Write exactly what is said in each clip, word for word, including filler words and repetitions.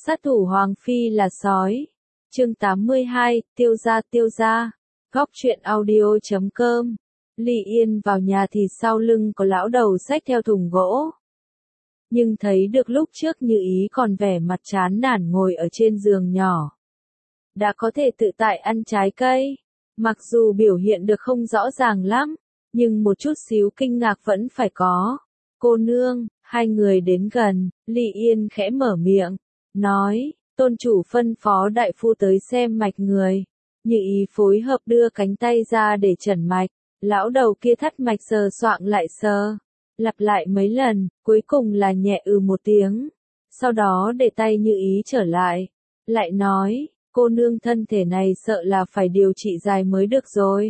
Sát thủ Hoàng Phi là sói. Chương tám mươi hai, tiêu gia tiêu gia. Góc truyện audio chấm com. Ly Yên vào nhà thì sau lưng có lão đầu xách theo thùng gỗ. Nhưng thấy được lúc trước Như Ý còn vẻ mặt chán nản ngồi ở trên giường nhỏ. Đã có thể tự tại ăn trái cây. Mặc dù biểu hiện được không rõ ràng lắm, nhưng một chút xíu kinh ngạc vẫn phải có. Cô nương, hai người đến gần, Ly Yên khẽ mở miệng, nói, tôn chủ phân phó đại phu tới xem mạch người. Như Ý phối hợp đưa cánh tay ra để chẩn mạch, lão đầu kia thắt mạch sờ soạng lại sờ, lặp lại mấy lần, cuối cùng là nhẹ ừ một tiếng. Sau đó để tay Như Ý trở lại, lại nói, cô nương thân thể này sợ là phải điều trị dài mới được rồi.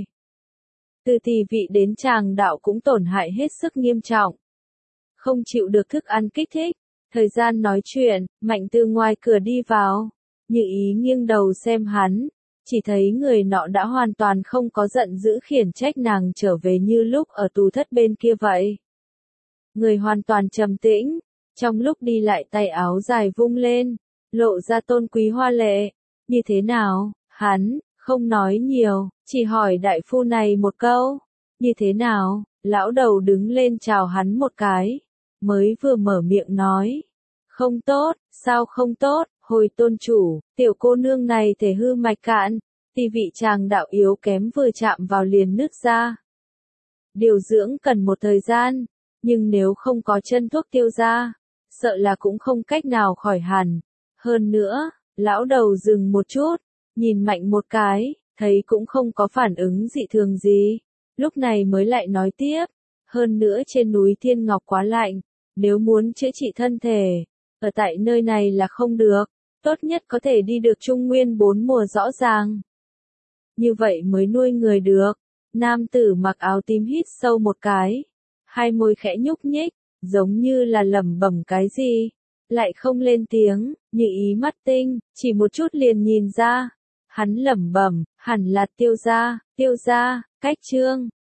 Từ tỳ vị đến tràng đạo cũng tổn hại hết sức nghiêm trọng. Không chịu được thức ăn kích thích. Thời gian nói chuyện, Mạnh từ ngoài cửa đi vào. Như Ý nghiêng đầu xem hắn, chỉ thấy người nọ đã hoàn toàn không có giận dữ khiển trách nàng trở về như lúc ở tù thất bên kia vậy. Người hoàn toàn trầm tĩnh, trong lúc đi lại tay áo dài vung lên, lộ ra tôn quý hoa lệ. Như thế nào? Hắn không nói nhiều, chỉ hỏi đại phu này một câu. Như thế nào? Lão đầu đứng lên chào hắn một cái, mới vừa mở miệng nói. Không tốt, sao không tốt? Hồi tôn chủ, tiểu cô nương này thể hư mạch cạn, tỳ vị chàng đạo yếu kém vừa chạm vào liền nứt ra. Điều dưỡng cần một thời gian, nhưng nếu không có chân thuốc tiêu ra, sợ là cũng không cách nào khỏi hẳn. Hơn nữa, lão đầu dừng một chút, nhìn Mạnh một cái, thấy cũng không có phản ứng dị thường gì. Lúc này mới lại nói tiếp, hơn nữa trên núi Thiên Ngọc quá lạnh, nếu muốn chữa trị thân thể, ở tại nơi này là không được, tốt nhất có thể đi được Trung Nguyên bốn mùa rõ ràng. Như vậy mới nuôi người được. Nam tử mặc áo tím hít sâu một cái, hai môi khẽ nhúc nhích, giống như là lẩm bẩm cái gì, lại không lên tiếng. Như Ý mắt tinh, chỉ một chút liền nhìn ra. Hắn lẩm bẩm, hẳn là tiêu gia, tiêu gia, cách chương,